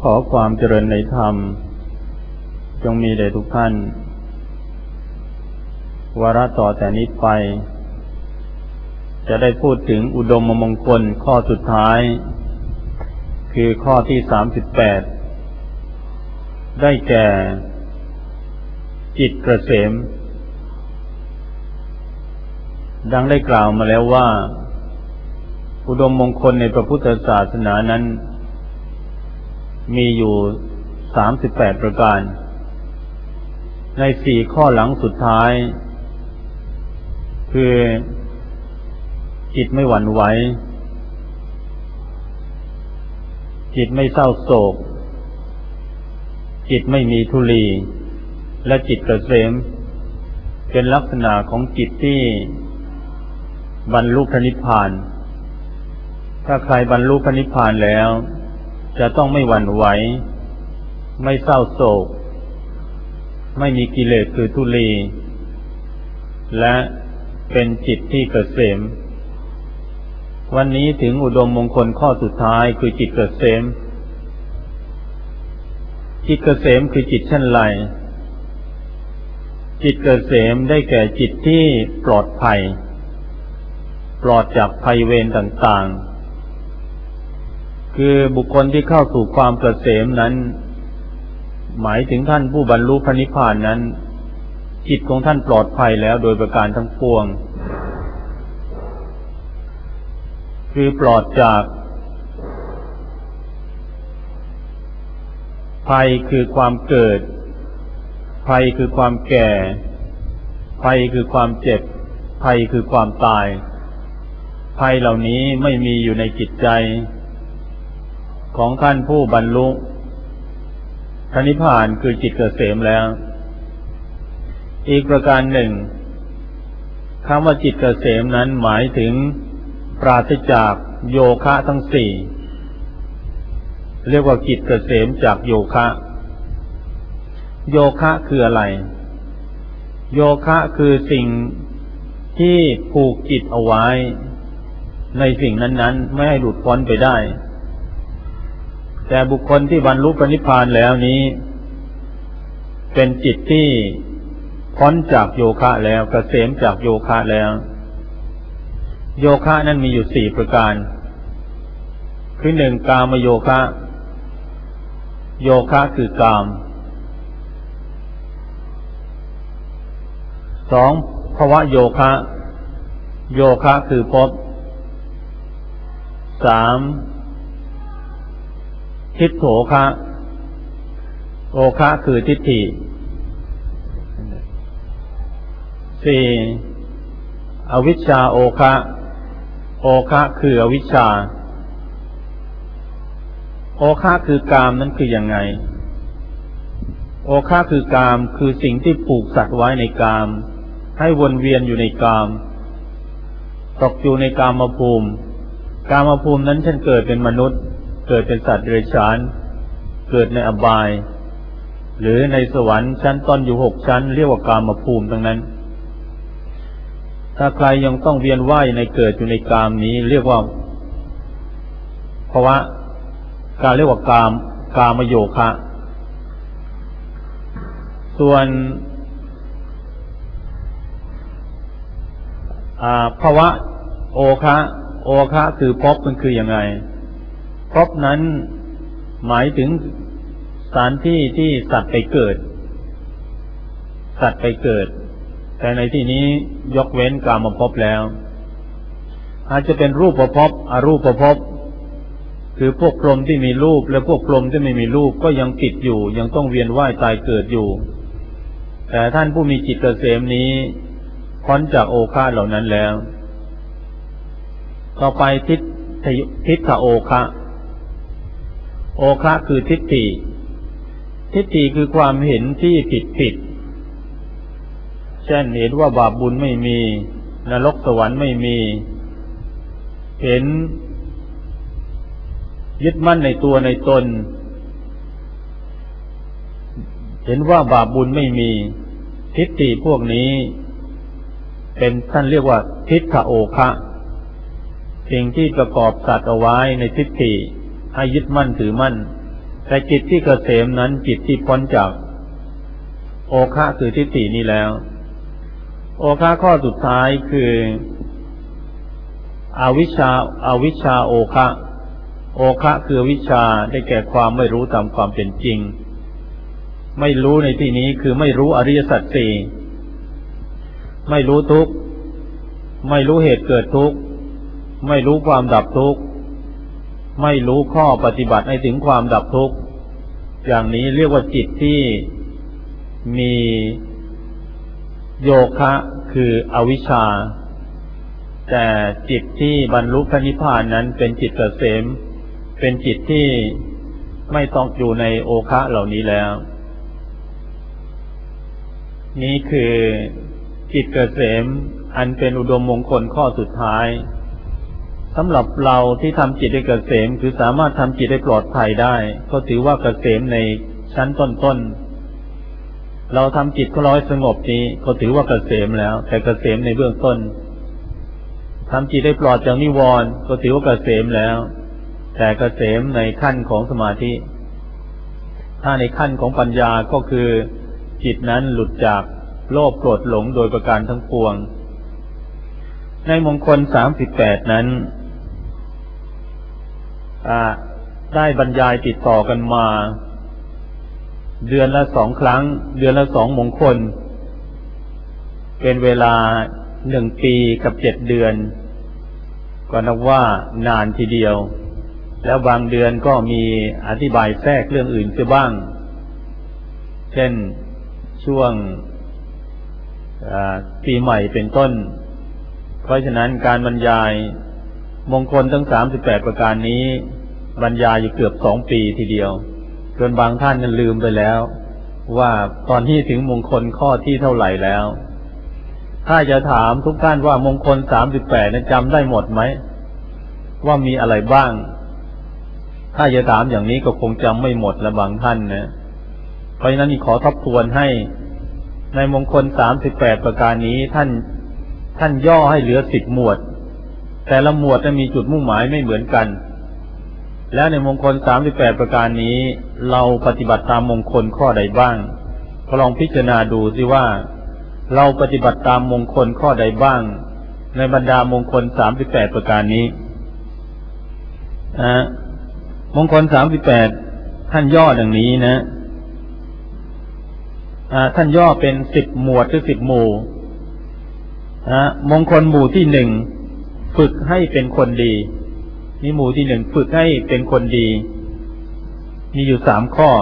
ขอความเจริญในธรรมจงมีแด่ทุกท่านวาระต่อแต่นี้ไปจะได้พูดถึงอุดมมงคลข้อสุดท้ายคือข้อที่38ได้แก่จิตเกษมดังได้กล่าวมาแล้วว่าอุดมมงคลในพระพุทธศาสนานั้นมีอยู่38ประการใน4ข้อหลังสุดท้ายคือจิตไม่หวั่นไหวจิตไม่เศร้าโศกจิตไม่มีทุลีและจิตเกษมเป็นลักษณะของจิตที่บรรลุพระนิพพานถ้าใครบรรลุพระนิพพานแล้วจะต้องไม่หวั่นไหวไม่เศร้าโศกไม่มีกิเลสคือทุลีและเป็นจิตที่เกษมวันนี้ถึงอุดมมงคลข้อสุดท้ายคือจิตเกษมจิตเกษมคือจิตชั้นไรจิตเกษมได้แก่จิตที่ปลอดภัยปลอดจากภัยเวรต่างๆคือบุคคลที่เข้าสู่ความเกษมนั้นหมายถึงท่านผู้บรรลุพระนิพพานนั้นจิตของท่านปลอดภัยแล้วโดยประการทั้งปวงคือปลอดจากภัยคือความเกิดภัยคือความแก่ภัยคือความเจ็บภัยคือความตายภัยเหล่านี้ไม่มีอยู่ในจิตใจของท่านผู้บรรลุพระนิพพานคือจิตเกษมแล้วอีกประการหนึ่งคำว่าจิตเกษมนั้นหมายถึงปราศจากโยคะทั้งสี่เรียกว่าจิตเกษมจากโยคะโยคะคืออะไรโยคะคือสิ่งที่ผูกจิตเอาไว้ในสิ่งนั้นๆไม่ให้หลุดพ้นไปได้แต่บุคคลที่บรรลุพระนิพพานแล้วนี้เป็นจิตที่พ้นจากโยคะแล้วเกษมจากโยคะแล้วโยคะนั้นมีอยู่4ประการคือ1กามโยคะโยคะคือกาม2ภวโยคะโยคะคือภพ3ทิฏโถคะโอคะคือทิฏฐิ4อวิชชาโอคะโอคะคืออวิชชาโอคะคือกามนั้นคือยังไงโอคะคือกามคือสิ่งที่ผูกสัตว์ไว้ในกามให้วนเวียนอยู่ในกามตกอยู่ในกามภูมิกามภูมินั้นเช่นเกิดเป็นมนุษย์เกิดเป็นสัตว์เดรัจฉานเกิดในอบายหรือในสวรรค์ชั้นต้นอยู่6ชั้นเรียกว่ากามภูมิทั้งนั้นถ้าใครยังต้องเวียนว่ายในเกิดอยู่ในกามนี้เรียกว่าภวะการเรียกว่ากามโยคะส่วนภวะโอคะคือภพมันคือยังไงภพนั้นหมายถึงสถานที่ที่สัตว์ไปเกิดแต่ในที่นี้ยกเว้นกามภพแล้วอาจจะเป็นรูปภพอรูปภพคือพวกพรหมที่มีรูปและพวกพรหมที่ไม่มีรูปก็ยังติดอยู่ยังต้องเวียนว่ายตายเกิดอยู่แต่ท่านผู้มีจิตเกษมนี้พ้นจากโอคะเหล่านั้นแล้วต่อไปทิฏฐโอคะโอคะคือทิฏฐิคือความเห็นที่ผิดเช่นเห็นว่าบาปบุญไม่มีนรกสวรรค์ไม่มีเห็นยึดมั่นในตัวในตนเห็นว่าบาปบุญไม่มีทิฏฐิพวกนี้เป็นท่านเรียกว่าทิฏฐโอคะ สิ่งที่ประกอบสัตว์เอาไว้ในทิฏฐิให้ยึดมั่นถือมั่นแต่จิตที่เกษมนั้นจิตที่พ้นจากโอคะคือทิฏฐินี้แล้วโอคะข้อสุดท้ายคืออวิชชาโอคะโอคะคือวิชาได้แก่ความไม่รู้ตามความเป็นจริงไม่รู้ในที่นี้คือไม่รู้อริยสัจสี่ไม่รู้ทุกข์ไม่รู้เหตุเกิดทุกข์ไม่รู้ความดับทุกข์ไม่รู้ข้อปฏิบัติให้ถึงความดับทุกข์อย่างนี้เรียกว่าจิตที่มีโยคะคืออวิชชาแต่จิตที่บรรลุพระนิพพานนั้นเป็นจิตเกษมเป็นจิตที่ไม่ต้องอยู่ในโอคะเหล่านี้แล้วนี่คือจิตเกษมอันเป็นอุดมมงคลข้อสุดท้ายสำหรับเราที่ทำจิตให้เกษมคือสามารถทำจิตให้ปลอดภัยได้ก็ถือว่าเกษมในชั้นต้นๆเราทำจิตของเราให้สงบนี้ก็ถือว่าเกษมแล้วแต่เกษมในเบื้องต้นทำจิตให้ปลอดจากนิวรณ์ก็ถือว่าเกษมแล้วแต่เกษมในขั้นของสมาธิถ้าในขั้นของปัญญาก็คือจิตนั้นหลุดจากโลภโกรธหลงโดยประการทั้งปวงในมงคล38นั้นได้บรรยายติดต่อกันมาเดือนละ2 ครั้งเดือนละ2 มงคลเป็นเวลา1 ปีกับ 7 เดือนก็นับว่านานทีเดียวแล้วบางเดือนก็มีอธิบายแทรกเรื่องอื่นเสียบ้างเช่นช่วงปีใหม่เป็นต้นเพราะฉะนั้นการบรรยายมงคลทั้ง38ประการนี้บรรยายอยู่เกือบ2 ปีทีเดียวจนบางท่านนั้นลืมไปแล้วว่าตอนที่ถึงมงคลข้อที่เท่าไหร่แล้วถ้าจะถามทุกท่านว่ามงคล38นั้นจำได้หมดไหมว่ามีอะไรบ้างถ้าจะถามอย่างนี้ก็คงจำไม่หมดละบางท่านนะเพราะฉะนั้นขอทบทวนให้ในมงคล38ประการนี้ท่านย่อให้เหลือ10 หมวดแต่ละหมวดจะมีจุดมุ่งหมายไม่เหมือนกันแล้วในมงคล38ประการนี้เราปฏิบัติตามมงคลข้อใดบ้างก็ลองพิจารณาดูสิว่าเราปฏิบัติตามมงคลข้อใดบ้างในบรรดามงคล38ประการนี้มงคล38ท่านย่อดังนี้นะท่านย่อเป็น10 หมวดหรือ10 หมู่มงคลหมู่ที่1ฝึกให้เป็นคนดีนี่หมู่ที่1ฝึกให้เป็นคนดีมีอยู่3 ข้อ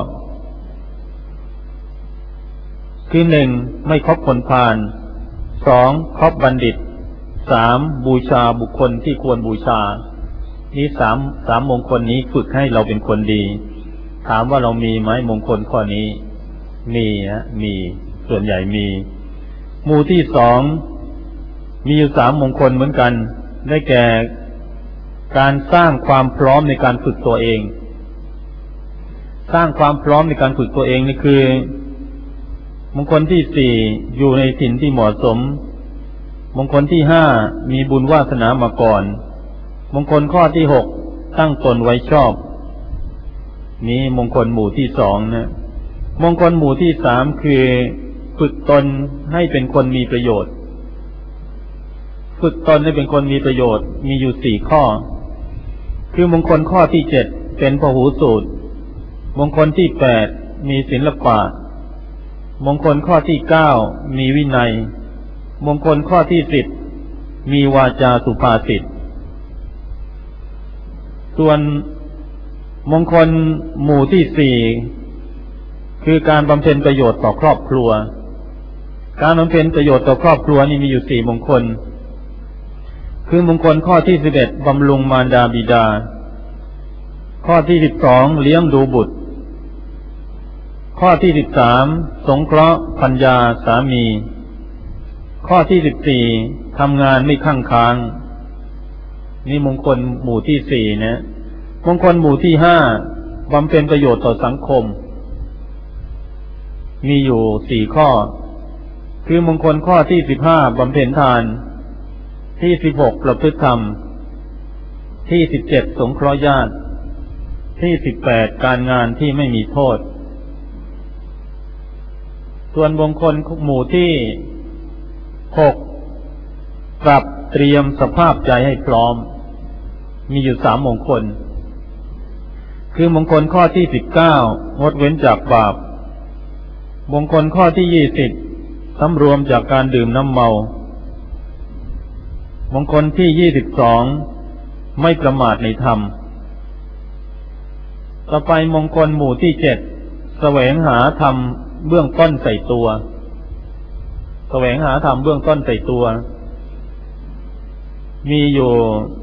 คือ1ไม่คบคนพาล2คบบัณฑิต3บูชาบุคคลที่ควรบูชานี่3มงคลนี้ฝึกให้เราเป็นคนดีถามว่าเรามีไหมมงคลข้อนี้มีส่วนใหญ่มีหมู่ที่2มีอยู่3 มงคลเหมือนกันได้แก่การสร้างความพร้อมในการฝึกตัวเองสร้างความพร้อมในการฝึกตัวเองนี่คือมงคลที่4อยู่ในถิ่นที่เหมาะสมมงคลที่5มีบุญวาสนามาก่อนมงคลข้อที่6ตั้งตนไว้ชอบนี้มงคลหมู่ที่2นะมงคลหมู่ที่3คือฝึกตนให้เป็นคนมีประโยชน์ฝึกตนให้เป็นคนมีประโยชน์มีอยู่4 ข้อคือมงคลข้อที่7เป็นพหูสูตรมงคลที่8มีศิลปะมงคลข้อที่9มีวินัยมงคลข้อที่10มีวาจาสุภาษิตส่วนมงคลหมู่ที่4คือการบำเพ็ญประโยชน์ต่อครอบครัวการบำเพ็ญประโยชน์ต่อครอบครัวนี่มีอยู่4 มงคลคือมงคลข้อที่11บำรุงมารดาบิดาข้อที่12เลี้ยงดูบุตรข้อที่13สงเคราะห์ภรรยาสามีข้อที่14ทำงานไม่ข้างค้างนี่มงคลหมู่ที่4นะมงคลหมู่ที่5บำเพ็ญประโยชน์ต่อสังคมมีอยู่4 ข้อคือมงคลข้อที่15บำเพ็ญทานที่16ประพฤติธรรมที่17สงเคราะห์ญาติทที่18การงานที่ไม่มีโทษส่วนมงคลหมู่ที่6ปรับเตรียมสภาพใจให้พร้อมมีอยู่3มงคลคือมงคลข้อที่19งดเว้นจากบาปมงคลข้อที่20สำรวมจากการดื่มน้ำเมามงคลที่22ไม่ประมาทในธรรมต่อไปมงคลหมู่ที่7แสวงหาธรรมเบื้องต้นใส่ตัวแสวงหาธรรมเบื้องต้นใส่ตัวมีอยู่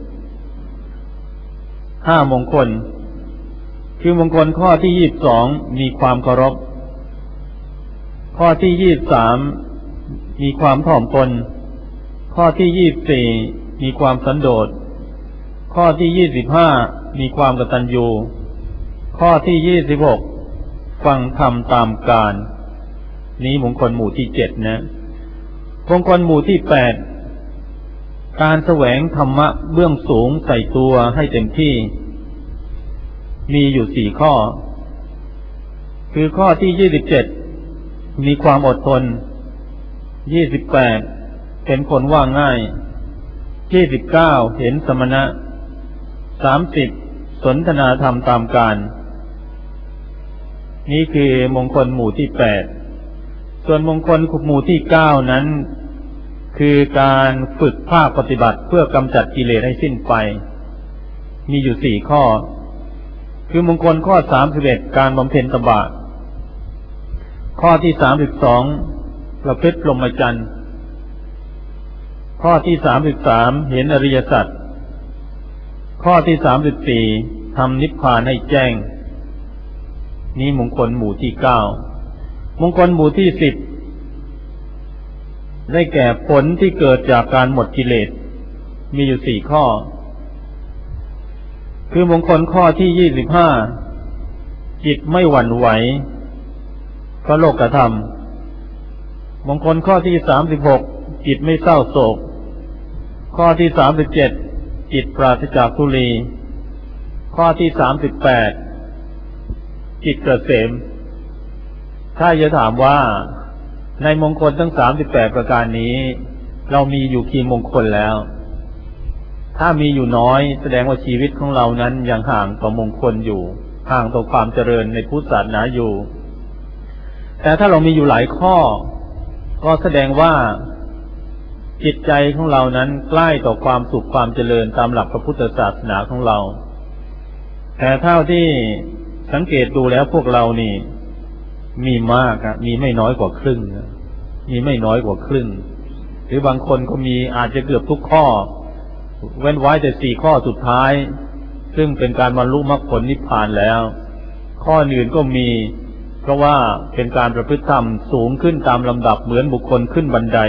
5มงคลคือมงคลข้อที่22มีความเคารพข้อที่23มีความถ่อมตนข้อที่24มีความสันโดษข้อที่25มีความกตัญญูข้อที่26ฟังธรรมตามกาลนี้มงคลหมู่ที่7นะมงคลหมู่ที่8การแสวงธรรมะเบื้องสูงใส่ตัวให้เต็มที่มีอยู่4ข้อคือข้อที่27มีความอดทน28เป็นคนว่าง่าย29เห็นสมณะ30สนทนาธรรมตามกาลนี้คือมงคลหมู่ที่8ส่วนมงคลหมู่ที่9นั้นคือการฝึกภาคปฏิบัติเพื่อกำจัดกิเลสให้สิ้นไปมีอยู่4ข้อคือมงคลข้อ31การบำเพ็ญตบะข้อที่32ประพฤติพรหมจรรย์ข้อที่33เห็นอริยสัจข้อที่34ทำนิพพานให้แจ้งนี้มงคลหมู่ที่9มงคลหมู่ที่10ได้แก่ผลที่เกิดจากการหมดกิเลสมีอยู่4ข้อคือมงคลข้อที่25จิตไม่หวั่นไหวเพราะโลกธรรมมงคลข้อที่36จิตไม่เศร้าโศกข้อที่37จิตปราศจากทุลีข้อที่38จิตเกษมถ้าจะถามว่าในมงคลทั้ง38ประการนี้เรามีอยู่กี่มงคลแล้วถ้ามีอยู่น้อยแสดงว่าชีวิตของเรานั้นยังห่างต่อมงคลอยู่ห่างต่อความเจริญในพุทธศาสนาอยู่แต่ถ้าเรามีอยู่หลายข้อก็แสดงว่าจิตใจของเรานั้นใกล้ต่อความสุขความเจริญตามหลักพระพุทธศาสนาของเราแต่เท่าที่สังเกตดูแล้วพวกเรานี่มีมากมีไม่น้อยกว่าครึ่งมีไม่น้อยกว่าครึ่งหรือบางคนก็มีอาจจะเกือบทุกข้อเว้นไว้แต่4ข้อสุดท้ายซึ่งเป็นการบรรลุมรรคผลนิพพานแล้วข้ออื่นก็มีเพราะว่าเป็นการประพฤติธรรมสูงขึ้นตามลำดับเหมือนบุคคลขึ้นบันได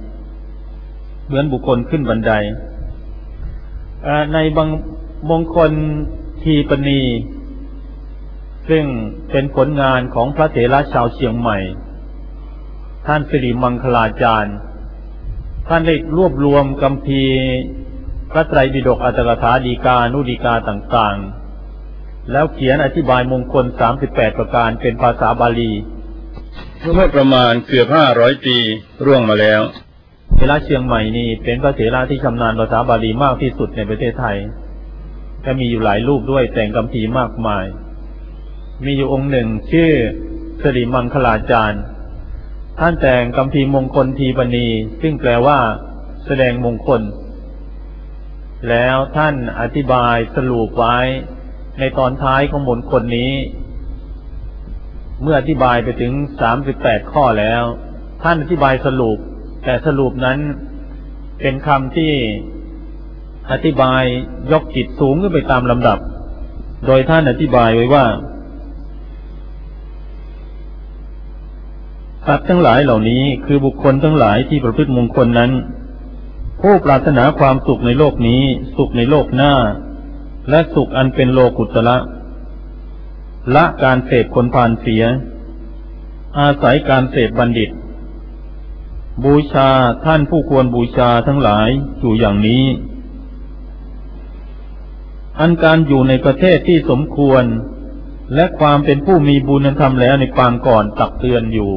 ในบางมงคลทีปณีซึ่งเป็นผลงานของพระเถระชาวเชียงใหม่ท่านสิริมังคลาจารย์ท่านได้รวบรวมคัมภีร์พระไตรปิฎกอัตถกถาฎีกานุฎีกาต่างๆแล้วเขียนอธิบายมงคล38ประการเป็นภาษาบาลีเมื่อประมาณเกือบ500ปีร่วงมาแล้วเถระเชียงใหม่นี่เป็นพระเถระที่ชำนาญภาษาบาลีมากที่สุดในประเทศไทยและมีอยู่หลายรูปด้วยแต่งคัมภีร์มากมายมีอยู่องค์หนึ่งชื่อสิริมังคลาจารย์ท่านแต่งคัมภีร์มงคลทีปณีซึ่งแปลว่าแสดงมงคลแล้วท่านอธิบายสรุปไว้ในตอนท้ายของมงคลนี้เมื่ออธิบายไปถึง38ข้อแล้วท่านอธิบายสรุปแต่สรุปนั้นเป็นคำที่อธิบายยกจิตสูงขึ้นไปตามลำดับโดยท่านอธิบายไว้ว่าสัตว์ทั้งหลายเหล่านี้คือบุคคลทั้งหลายที่ประพฤติมงคลนั้นผู้ปรารถนาความสุขในโลกนี้สุขในโลกหน้าและสุขอันเป็นโลกุตระละการเสพคนพาลเสียอาศัยการเสพบัณฑิตบูชาท่านผู้ควรบูชาทั้งหลายอยู่อย่างนี้อันการอยู่ในประเทศที่สมควรและความเป็นผู้มีบุญธรรมแล้วในปางก่อนตักเตือนอยู่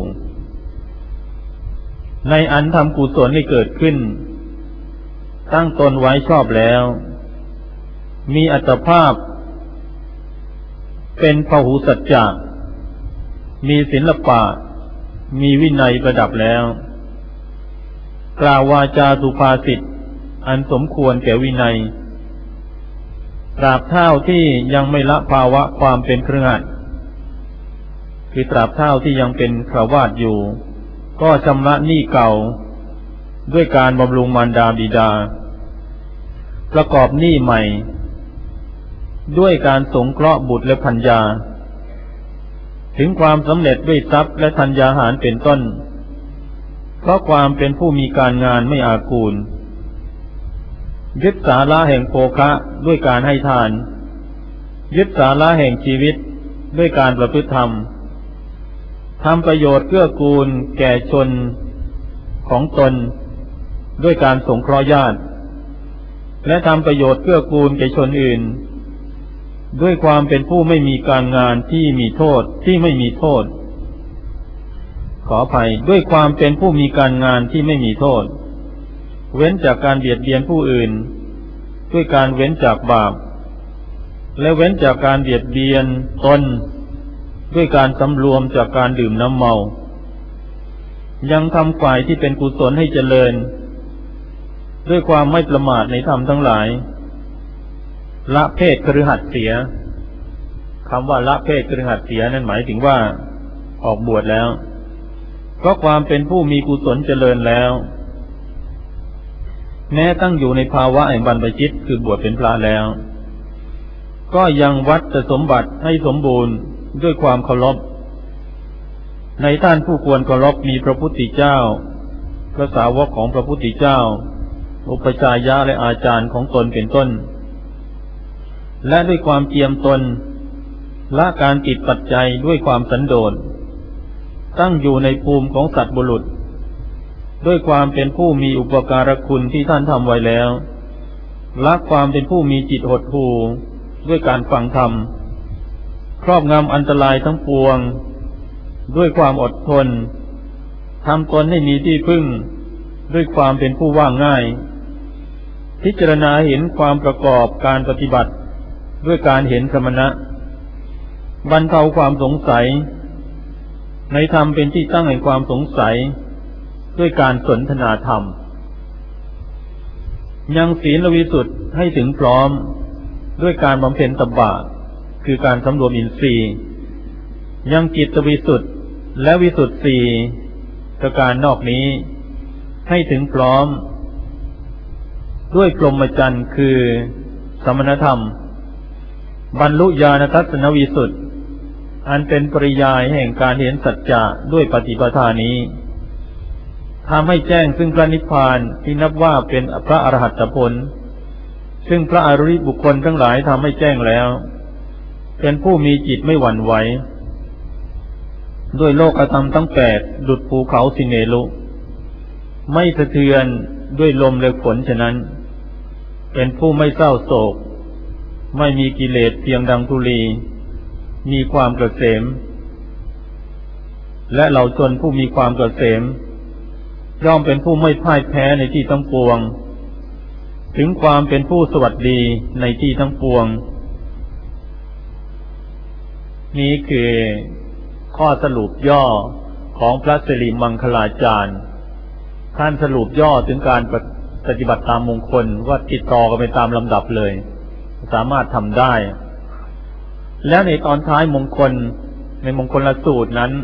ในอันทำกุศลให้เกิดขึ้นตั้งตนไว้ชอบแล้วมีอัตภาพเป็นพหุสัจจะมีศิลปะมีวินัยประดับแล้วกล่าววาจาสุภาษิตอันสมควรแก่วินัยตราบเท่าที่ยังไม่ละภาวะความเป็นเครือขัดคือตราบเท่าที่ยังเป็นฆราวาสอยู่ก็ชำระหนี้เก่าด้วยการบำรุงมารดาบิดาประกอบหนี้ใหม่ด้วยการสงเคราะห์บุตรและภรรยาถึงความสำเร็จด้วยทรัพย์และธัญญาหารเป็นต้นเพราะความเป็นผู้มีการงานไม่อากูลยึดสาระแห่งโภคะด้วยการให้ทานยึดสาระแห่งชีวิตด้วยการประพฤติธรรมทำประโยชน์เกื้อกูลแก่ชนของตนด้วยการสงเคราะห์ญาติและทำประโยชน์เกื้อกูลแก่ชนอื่นด้วยความเป็นผู้ไม่มีการงานที่มีโทษที่ไม่มีโทษขออภัยด้วยความเป็นผู้มีการงานที่ไม่มีโทษเว้นจากการเบียดเบียนผู้อื่นด้วยการเว้นจากบาปและเว้นจากการเบียดเบียนตนด้วยการสำรวมจากการดื่มน้ำเมายังทำฝ่ายที่เป็นกุศลให้เจริญด้วยความไม่ประมาทในธรรมทั้งหลายละเพศคฤหัสถ์เสียคำว่าละเพศคฤหัสถ์เสียนั้นหมายถึงว่าออกบวชแล้วเพราะความเป็นผู้มีกุศลเจริญแล้วแม้ตั้งอยู่ในภาวะแห่งบรรพชิตคือบวชเป็นพระแล้วก็ยังวัดสมบัติให้สมบูรณ์ด้วยความเคารพในท่านผู้ควรเคารพมีพระพุทธเจ้าพระสาวกของพระพุทธเจ้าอุปชายะและอาจารย์ของตนเป็นต้นและด้วยความเจียมตนละการติดปัจจัยด้วยความสันโดษตั้งอยู่ในภูมิของสัตว์บุรุษด้วยความเป็นผู้มีอุปการะคุณที่ท่านทำไว้แล้วละความเป็นผู้มีจิตหดหู่ด้วยการฟังธรรมครอบงำอันตรายทั้งปวงด้วยความอดทนทำตนให้มีที่พึ่งด้วยความเป็นผู้ว่าง่ายพิจารณาเห็นความประกอบการปฏิบัติด้วยการเห็นสมณะบรรเทาความสงสัยในธรรมเป็นที่ตั้งแห่งความสงสัยด้วยการสนทนาธรรมยังศีลวิสุทธิ์ให้ถึงพร้อมด้วยการบำเพ็ญตบะคือการสำรวมอินทรีย์ยังจิตวิสุทธิ์และวิสุทธิ์สี่ประการนอกนี้ให้ถึงพร้อมด้วยพรหมจรรย์คือสมณธรรมบรรลุญาณทัศนวิสุทธิ์อันเป็นปริยายแห่งการเห็นสัจจะด้วยปฏิปทานี้ทำให้แจ้งซึ่งพระนิพพานที่นับว่าเป็นพระอรหัตผลซึ่งพระอริยบุคคลทั้งหลายทำให้แจ้งแล้วเป็นผู้มีจิตไม่หวั่นไหวด้วยโลกธรรมทั้งแปดดุจภูเขาสิเนลุไม่สะเทือนด้วยลมและฝนฉะนั้นเป็นผู้ไม่เศร้าโศกไม่มีกิเลสเพียงดังธุลีมีความเกษมและเหล่าชนผู้มีความเกษมย่อมเป็นผู้ไม่พ่ายแพ้ในที่ทั้งปวงถึงความเป็นผู้สวัสดีในที่ทั้งปวงนี้คือข้อสรุปย่อของพระสิริมังคลาจารย์ท่านสรุปย่อถึงการปฏิบัติตามมงคลว่าติดต่อกันไปตามลำดับเลยสามารถทำได้แล้วในตอนท้ายมงคลในมงคลสูตรนั้น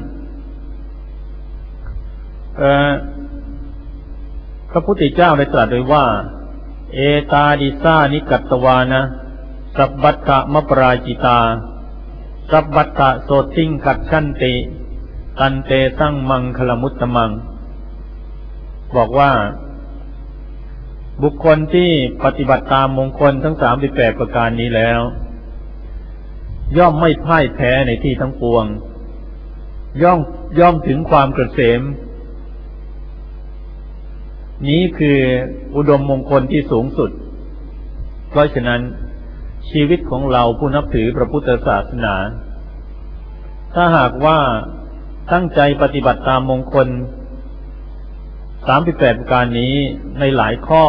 พระพุทธเจ้าได้ตรัสไว้ว่าเอตาดิสานิกัตตวานะสัพพัตตมปราจิตาสัพพัตตโสติงกัจฉันติตันเตสังมังคลมุตตมังบอกว่าบุคคลที่ปฏิบัติตามมงคลทั้ง38ประการนี้แล้วย่อมไม่พ่ายแพ้ในที่ทั้งปวงย่อมถึงความเกษมนี้คืออุดมมงคลที่สูงสุดเพราะฉะนั้นชีวิตของเราผู้นับถือพระพุทธศาสนาถ้าหากว่าตั้งใจปฏิบัติตามมงคล38ประการนี้ในหลายข้อ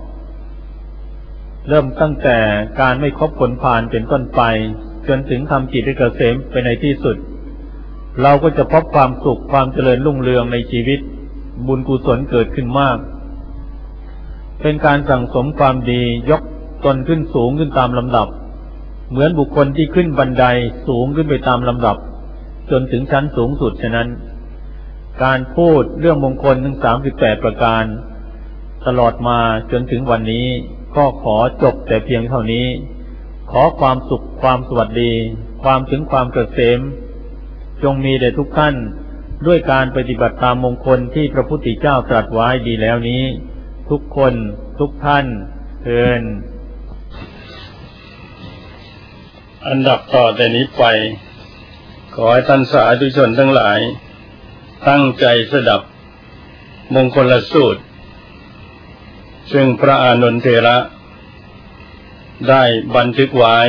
เริ่มตั้งแต่การไม่คบคนพาลเป็นต้นไปจนถึงทำจิตให้เกษมไปในที่สุดเราก็จะพบความสุขความเจริญรุ่งเรืองในชีวิตบุญกุศลเกิดขึ้นมากเป็นการสั่งสมความดียกตนขึ้นสูงขึ้นตามลำดับเหมือนบุคคลที่ขึ้นบันไดสูงขึ้นไปตามลำดับจนถึงชั้นสูงสุดฉะนั้นการพูดเรื่องมงคลทั้ง38ประการตลอดมาจนถึงวันนี้ก็ขอจบแต่เพียงเท่านี้ขอความสุขความสวัสดีความถึงความเกษมจงมีแด่ทุกท่านด้วยการปฏิบัติตามมงคลที่พระพุทธเจ้าตรัสไว้ดีแล้วนี้ทุกคนทุกท่านเทินอันดับต่อแต่นี้ไปขอให้ท่านสาธุชนทั้งหลายตั้งใจสดับมงคลสูตรซึ่งพระอานนทเถระได้บันทึกไว้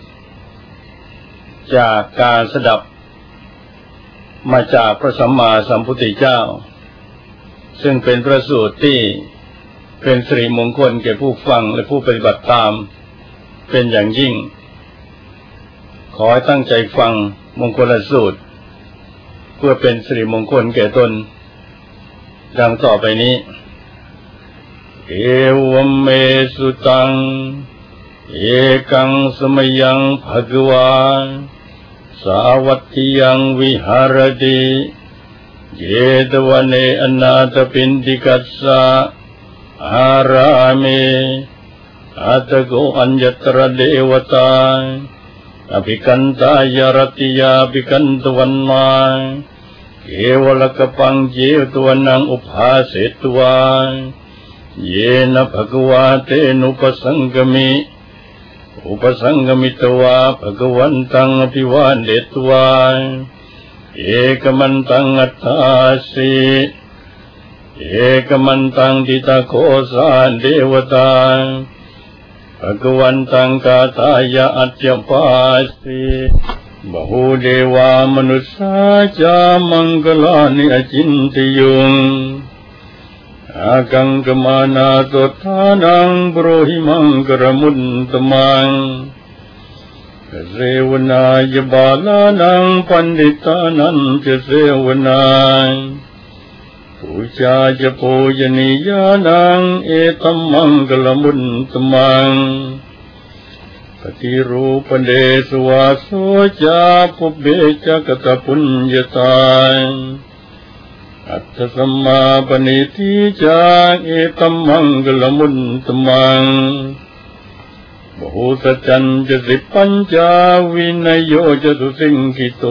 จากการสดับมาจากพระสัมมาสัมพุทธเจ้าซึ่งเป็นพระสูตรที่เป็นสิริมงคลแก่ผู้ฟังและผู้ปฏิบัติตามเป็นอย่างยิ่งขอให้ตั้งใจฟังมงคลสูตรเพื่อเป็นสิริมงคลแก่ตนดังต่อไปนี้เอวเมสุตังเอกังสมยังภะคะวาสาวัตถิยังวิหารติเยตวเนอนาถปิณฑิกัสสะอารามิอัตโกอัญญตระเดวตาอภิกันตายรติยาภิกันตวันมาเกวลกปังเจตวนังอุภาเสตวาเยนะภะคะวาเตนุปสังกมิอุปสังกมิตวาภะคะวันตังอภิวาเดตวาเอกมันตังอัตถาสิเอกมันตังทิตาโคสาเดวตาภะคะวันตังกาตายะอัจจปาสิบหูเดวามนุสสาจามังคลานิอจินติยุงอากังกมานาตุทานังบรหิมังกรมุนตมังเสวนายบาลานังปันดิตานันจะเสวนายปูชาจะโพยนิยานังเอตัมมังกลมุนตมังปฏิรูปเดสวาโสจาปุเบจักตปุญญาตาอัตถสัมมาปณิทิจาเอตัมมังกลมุนตมังบหุสจันจะสิปัญจาวินโยจะตุสิงคิโต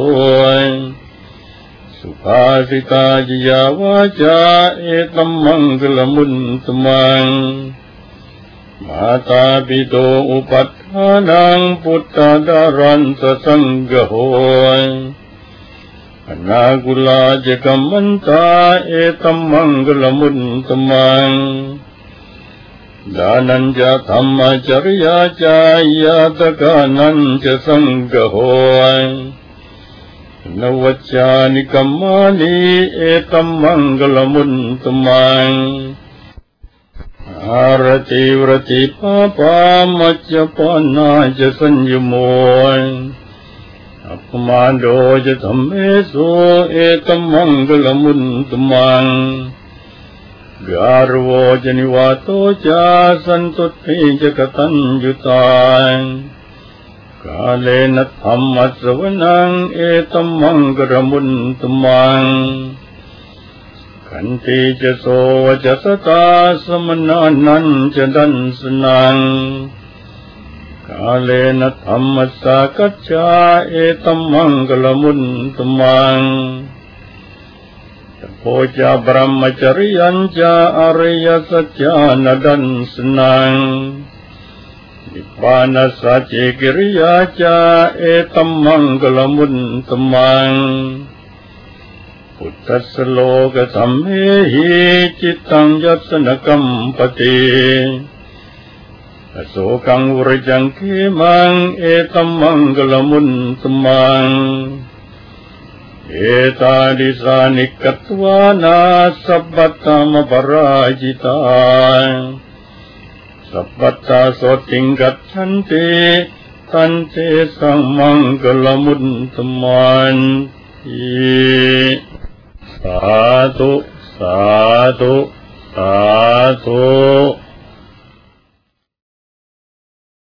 สุภาสิตาจยาวาจาเอตัมมังกลมุนตมังมาตาปิโตอุปัฏฐานังพุทธาดารันตสังฆโหอนากุลาจกัมมันตาเอตัมมังกลมุนตมังดานันจะธรรมจริยาจายาตกานันจะสังฆโหนวัจจานิกัมมานิเอตัมมังกลมุนตมังอารติวรติปาปามัจจปานาจะสัญญโมอัปมาโดจะธรรมเอโสเอตัมมังกลมุนตมังกาลโวจนิวาโตจาสันตุติจกตัญยุตากาเลนะธรรมะสวนังเอตัมมังกลมุนตมังขันติจะโสวจะสตาสมนานันจะดันสนังกาเลนะธรรมสากัจจาเอตัมมังกลมุนตมังโพจาบรมจริยัญจาอริยสัจจานดันสนังนิพพานัสสะเจกิริยาจาเอตัมมังกลมุนตมังพุทธัสสโลกสัมเมหิจิตตังยัสสนกัมปติโสกังวรจังเขมังเอตัมมังกลมุนตมังเอตาดิสานิกัตวานาสัพพตามปราจิตาสัพพตาโสติงกัจฉันติทันเตสังมังกลมุนตมันติสาธุสาธุสาธุ